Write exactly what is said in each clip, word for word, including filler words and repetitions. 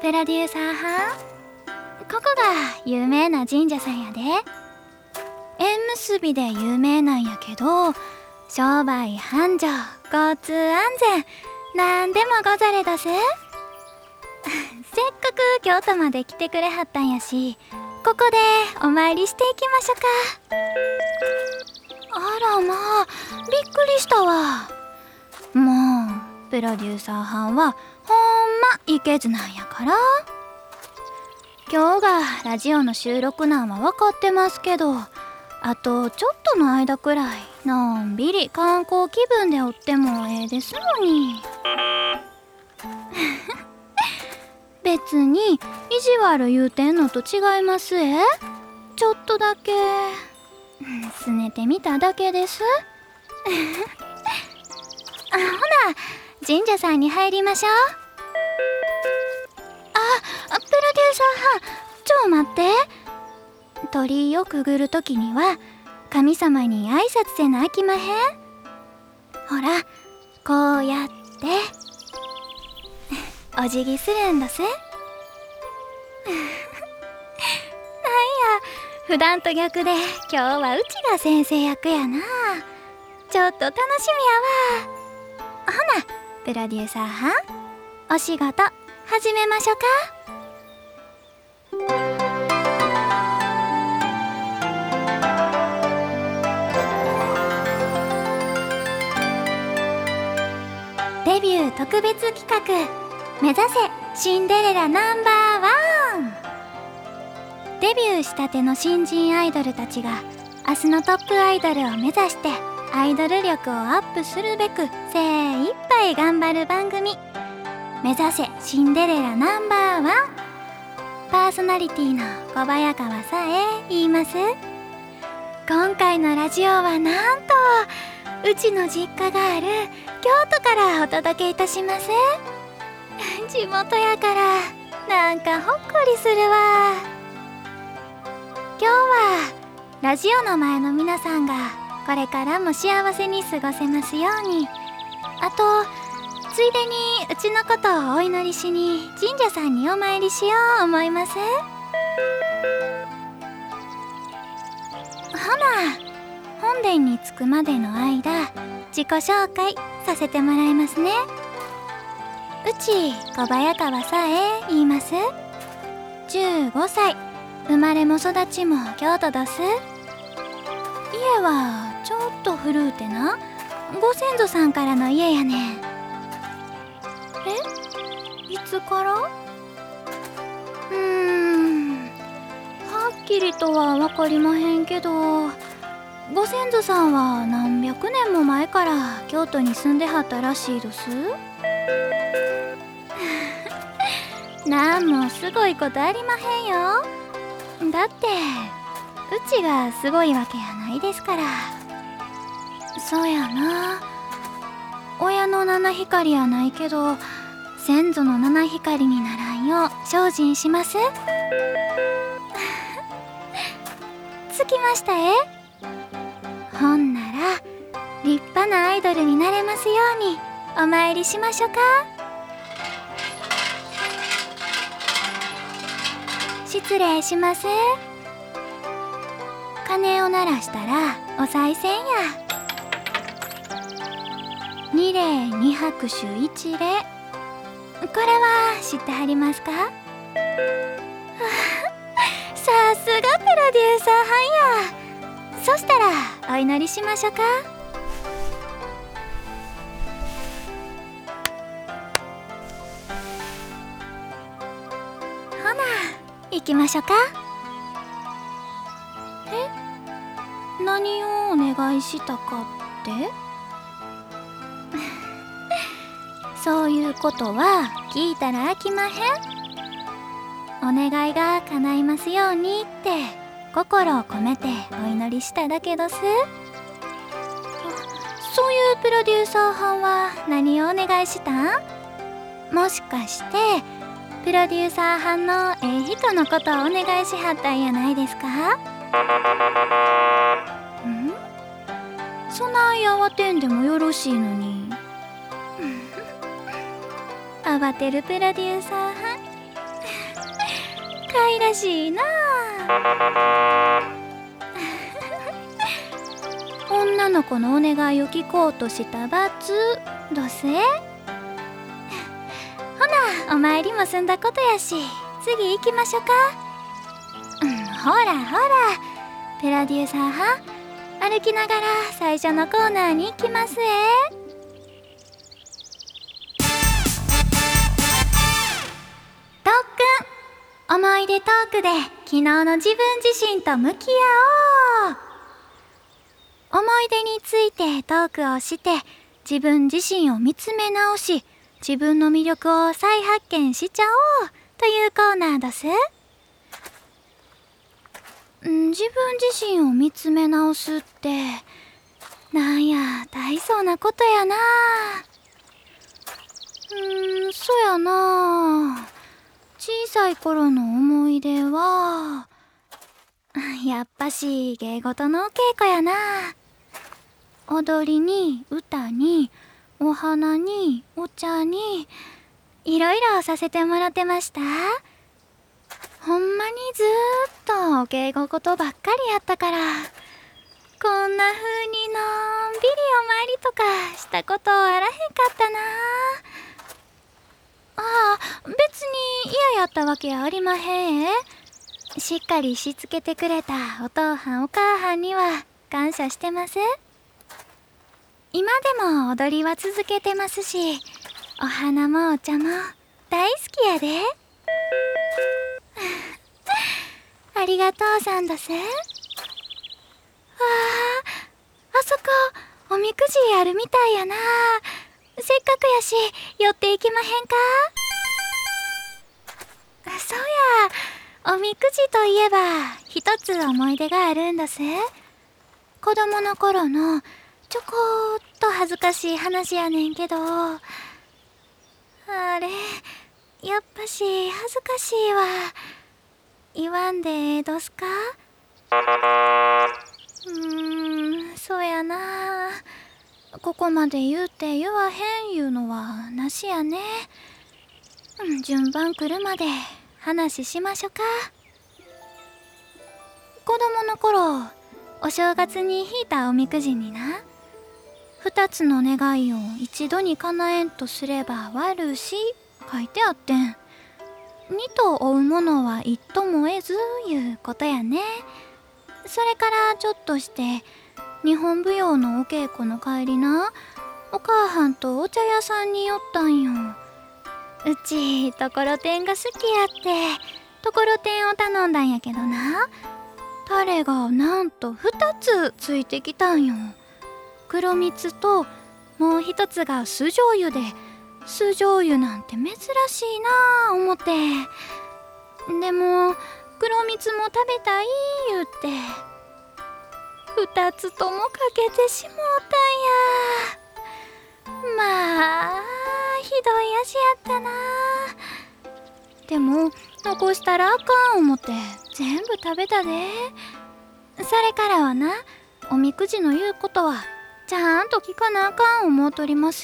プロデューサーはん、ここが有名な神社さんやで。縁結びで有名なんやけど、商売繁盛、交通安全、なんでもござれだす。せっかく京都まで来てくれはったんやし、ここでお参りしていきましょか。あらまあ、びっくりしたわ。もうプロデューサーはんはほんまいけずなんやから。今日がラジオの収録なんは分かってますけど、あとちょっとの間くらいのんびり観光気分でおってもええですのに。別に意地悪言うてんのと違いますえ。ちょっとだけすねてみただけです。あ、ほな神社さんに入りましょう。あ、プロデューサーはん、ちょ待って。鳥居をくぐるときには神様に挨拶せなあきまへん。ほら、こうやってお辞儀するんだす。なんや、普段と逆で今日はうちが先生役やな。ちょっと楽しみやわ。ほなプロデューサーはん、お仕事始めましょうか。デビュー特別企画、目指せシンデレラナンバーワン。デビューしたての新人アイドルたちが明日のトップアイドルを目指してアイドル力をアップするべく精一杯頑張る番組、目指せシンデレラナンバーワン。パーソナリティの小早川さえ言います。今回のラジオはなんとうちの実家がある京都からお届けいたします。地元やからなんかほっこりするわ。今日はラジオの前の皆さんがこれからも幸せに過ごせますように、あとついでにうちのことをお祈りしに神社さんにお参りしよう思います。ほな本殿に着くまでの間、自己紹介させてもらいますね。うち小早川さえ言います。じゅうごさい、生まれも育ちも京都どす。家はちょっと古うてな、ご先祖さんからの家やねん。え、いつから？うーん、はっきりとは分かりまへんけど、ご先祖さんは何百年も前から京都に住んではったらしいどす。なんもすごいことありまへんよ。だってうちがすごいわけやないですから。そうやな、親の七光やないけど先祖の七光にならんよう精進します。つきましたえ。ほんなら立派なアイドルになれますようにお参りしましょうか。失礼します。鐘を鳴らしたらお賽銭や。二礼二拍手一礼、これは知ってはりますか？さすがプロデューサーはんや。そしたらお祈りしましょうか。ほな行きましょうか。え、何をお願いしたかって？そういうことは聞いたらあきまへん。お願いが叶いますようにって心を込めてお祈りしただけどす。そういうプロデューサーはんは何をお願いしたん？もしかしてプロデューサーはんのええ人のことをお願いしはったんやないですか？ん？そない慌てんでもよろしいのに。慌てるプロデューサーはんやしいな。女の子のお願いを聞こうとした罰どせ。ほなお参りも済んだことやし次行きましょうか。うん、ほらほらプロデューサーは歩きながら最初のコーナーに行きますえ。とっくん思い出トークで昨日の自分自身と向き合おう。思い出についてトークをして自分自身を見つめ直し自分の魅力を再発見しちゃおうというコーナーです。ん自分自身を見つめ直すってなんや大層なことやな。うーんそやな。小さい頃の思い出はやっぱし芸事のお稽古やな。踊りに歌にお花にお茶にいろいろさせてもらってました。ほんまにずーっとお稽古事ばっかりやったからこんな風にのんびりお参りとかしたことあらへんかったな。ああ別に嫌やったわけやありまへん。しっかりしつけてくれたお父はんお母はんには感謝してます。今でも踊りは続けてますしお花もお茶も大好きやでありがとうさんどす。わああそこおみくじあるみたいやな。せっかくやし寄っていきまへんか。そうやおみくじといえば一つ思い出があるんだす。子供の頃のちょこっと恥ずかしい話やねんけどあれやっぱし恥ずかしいわ。言わんでええどすか。うーんそうやな。ここまで言うて言わへんいうのはなしやね。順番来るまで話しましょか。子供の頃お正月に引いたおみくじにな二つの願いを一度に叶えんとすれば悪し書いてあってん。二と追うものは一とも得ずいうことやね。それからちょっとして日本舞踊のお稽古の帰りなお母はんとお茶屋さんに寄ったんよ。うちところてんが好きやってところてんを頼んだんやけどなタレがなんと二つついてきたんよ。黒蜜ともう一つが酢醤油で酢醤油なんて珍しいなあ思って。でも黒蜜も食べたい言うて二つともかけてしもうたんや。まあひどい味やったな。でも残したらあかん思って全部食べたで。それからはなおみくじの言うことはちゃんと聞かなあかん思うとります。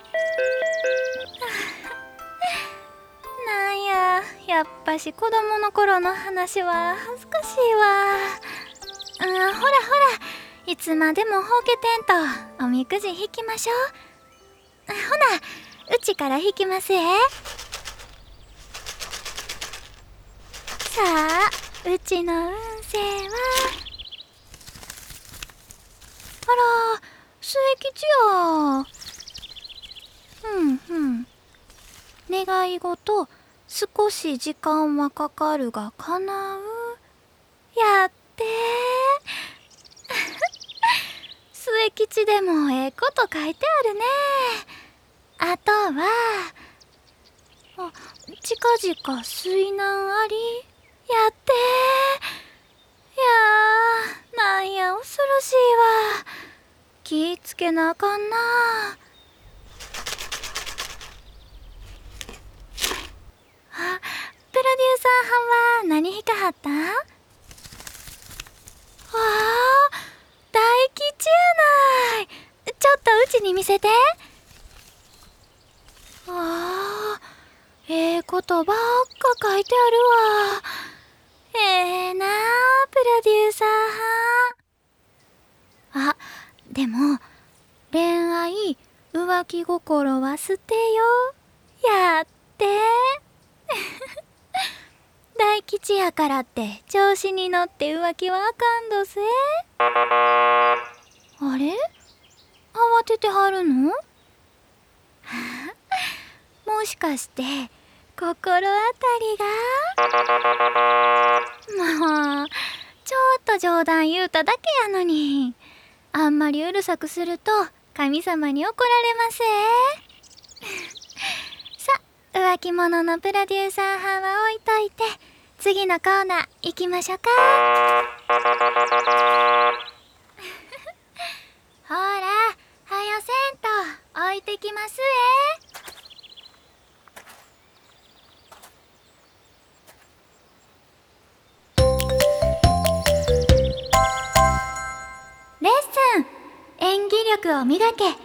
なんややっぱし子供の頃の話は恥ずかしいわ。うんほらほらいつまでもほうけてんとおみくじ引きましょう。ほなうちから引きますえ。さあうちの運勢はあら末吉や。うんうん願い事少し時間はかかるが叶うやって末吉でもええこと書いてあるね。あとはあ近々水難ありやって。いやーなんや恐ろしいわ。気ぃつけなあかんな。あプロデューサーはんは何引かはった？ああ大吉やない。ちょっとうちに見せて。ああええことばっか書いてあるわ。 でも恋愛浮気心は捨てよやって大吉やからって調子に乗って浮気はあかんどせ。あれ、慌ててはるのもしかして心当たりが。もうちょっと冗談言うただけやのに、あんまりうるさくすると神様に怒られますえさあ、浮気者のプロデューサー班は置いといて、次のコーナー行きましょうかほら、はよせんと置いてきますえ。レッスン、演技力を磨けアドリブシチュエー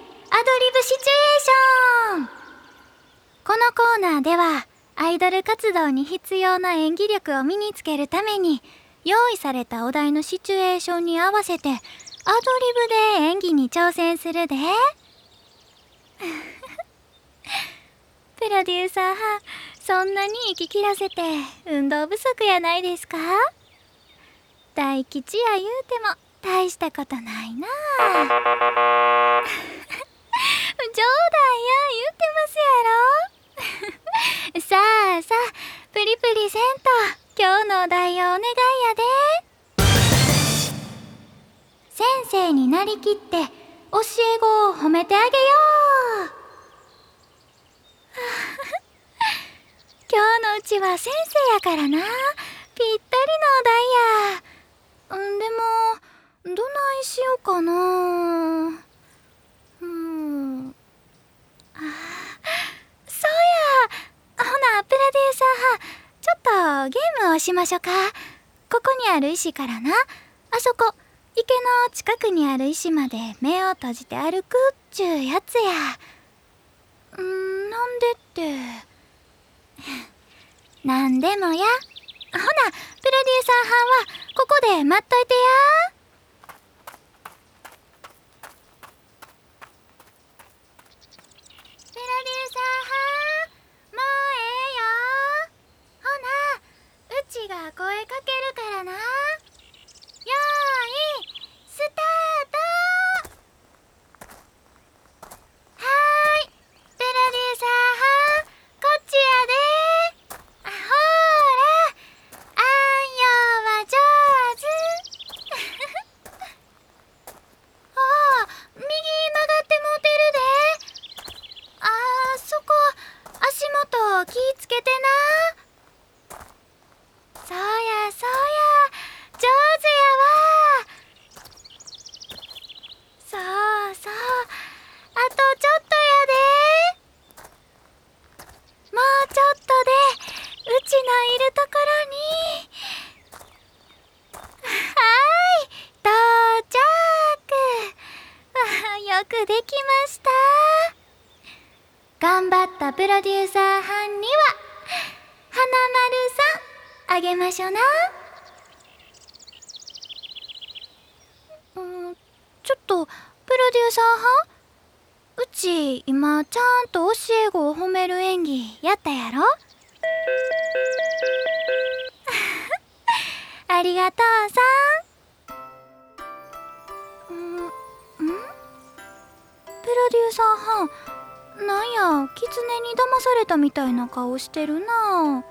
ション。このコーナーではアイドル活動に必要な演技力を身につけるために、用意されたお題のシチュエーションに合わせてアドリブで演技に挑戦するでプロデューサーはそんなに息切らせて運動不足やないですか。大吉や言うても大したことないなあ冗談や言うてますやろさあさあ、プリプリせんと今日のお題をお願いやで。先生になりきって教え子を褒めてあげよう今日のうちは先生やからな、ぴったりのお題や。んでもどないしようかな。うんあそうや、ほなプロデューサーちょっとゲームをしましょうか。ここにある石からな、あそこ池の近くにある石まで目を閉じて歩くっちゅうやつや。んなんでってなんでもや。ほなプロデューサーはんはここで待っといてや。プロデューサーはんもうええよ。ほなうちが声かけるからな。よーいスタート。はーい、プロデューサーはんこっちやで。あほーら、あんよは上手ああ、右曲がってもうてるで。あーそこ足元気ぃつけてな。そうやそうや、上手やわ。そうそう、あとちょっとやで。もうちょっとでうちのいるところに。はーい、到着。わあ、よくできました。頑張ったプロデューサーはんには花丸さんあげましょな。うんちょっとプロデューサーはん、うち今ちゃんと教え子を褒める演技やったやろありがとうさん。んんプロデューサーはん、なんや狐に騙されたみたいな顔してるな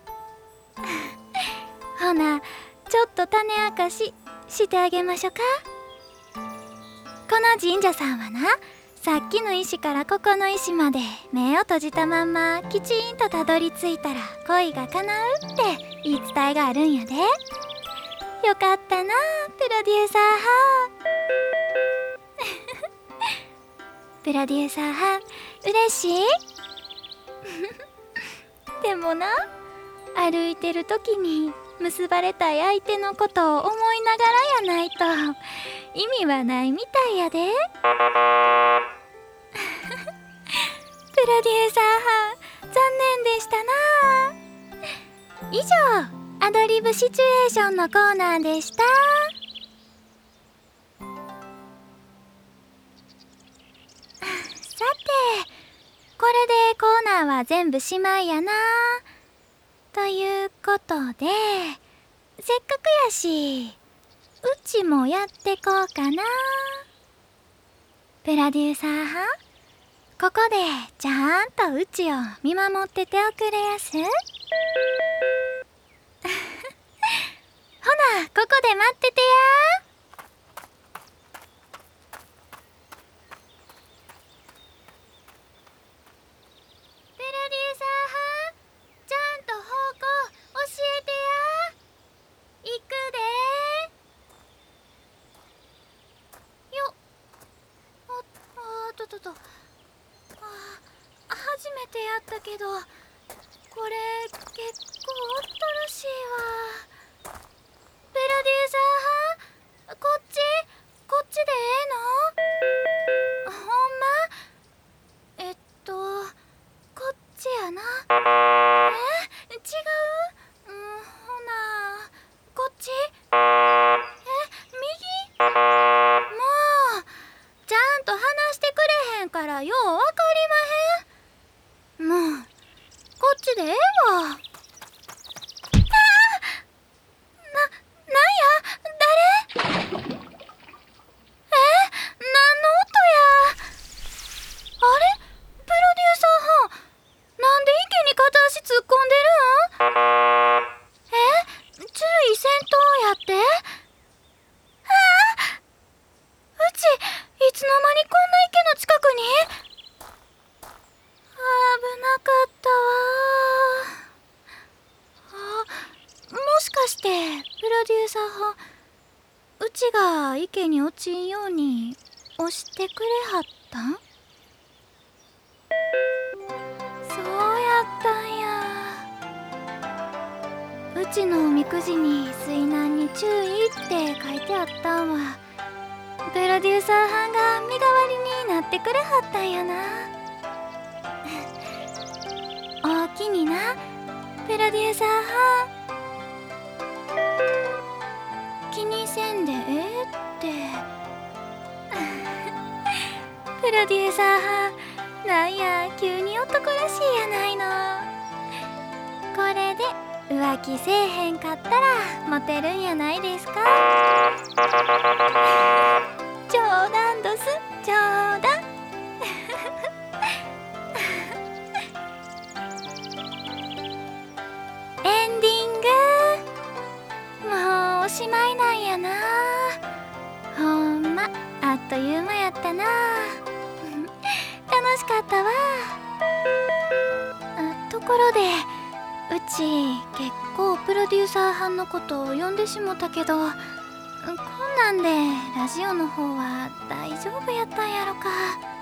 ほなちょっと種明かししてあげましょか。この神社さんはな、さっきの石からここの石まで目を閉じたまんまきちんとたどり着いたら恋が叶うって言い伝えがあるんやで。よかったなプロデューサーはプロデューサーは嬉しいでもな、歩いてる時に結ばれたい相手のことを思いながらやないと意味はないみたいやでプロデューサーは残念でしたな。以上アドリブシチュエーションのコーナーでした。 これでコーナーは全部しまいやな。ということで、せっかくやしうちもやってこうかな。プロデューサーはん、ここでちゃんとうちを見守ってておくれやす。ほな、ここで待っててや。プロデューサーはん、ちゃんと方向教えてや。行くでよっ。ああととと、あ初めてやったけどこれ結構おったらしいわ。プロデューサーはん、こっちこっちでええの？ほんま？えっとこっちやな。え違う？うん、ほなこっち？え右？もうちゃんと話してくれへんからようわかりまへん。もうこっちでええわ。うちが池に落ちんように押してくれはったん？そうやったんや。うちのおみくじに水難に注意って書いてあったんはプロデューサーはんが身代わりになってくれはったんやな。おおきにな、プロデューサーはん。気にせんでええってプロデューサーはん、なんや急に男らしいやないの。これで浮気せえへんかったらモテるんやないですか。冗談どす、冗談エンディング、もうおしまいなんやな。ほんまあっという間やったな。楽しかったわ。あ、ところでうち結構プロデューサーはんのことを呼んでしもたけど、こんなんでラジオの方は大丈夫やったんやろか。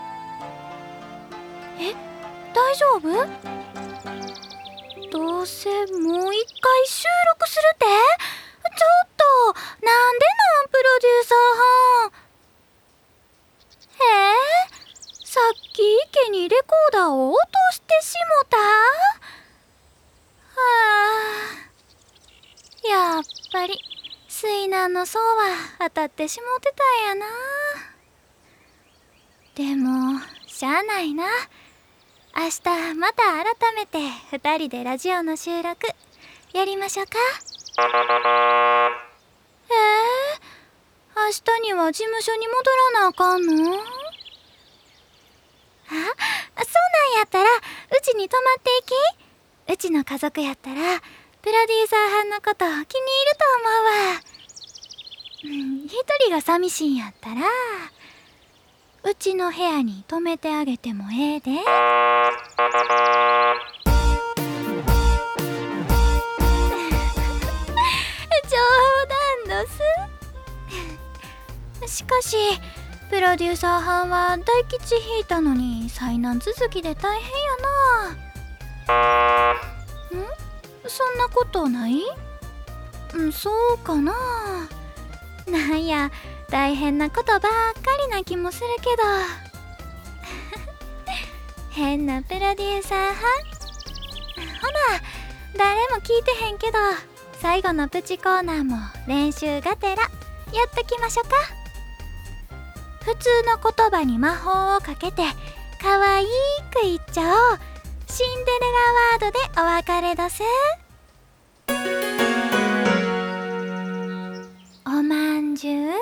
え、大丈夫？どうせもう一回収録するって？ちょっとなんでなん、プロデューサーはん。えー、さっき池にレコーダーを落としてしもた？はあ、やっぱり水難の層は当たってしもてたんやな。でもしゃあないな。明日また改めてふたりでラジオの収録やりましょうか。えー、明日には事務所に戻らなあかんの？あ、そうなんやったらうちに泊まっていき。うちの家族やったらプロデューサーはんのこと気に入ると思うわ。うん、一人が寂しいんやったらうちの部屋に泊めてあげてもええで。冗談どす。しかしプロデューサーはんは大吉引いたのに災難続きで大変やな。ん？そんなことない？ん、そうかな。なんや大変なことばっかりな気もするけど変なプロデューサーはん。ほな、誰も聞いてへんけど最後のプチコーナーも練習がてらやっときましょか。普通の言葉に魔法をかけてかわいく言っちゃおう。シンデレラワードでお別れだす。おまんじゅう。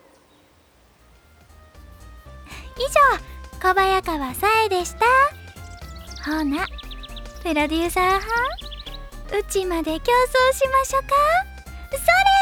以上、小早川さえでした。ほな、プロデューサーはん、うちまで競争しましょか。それ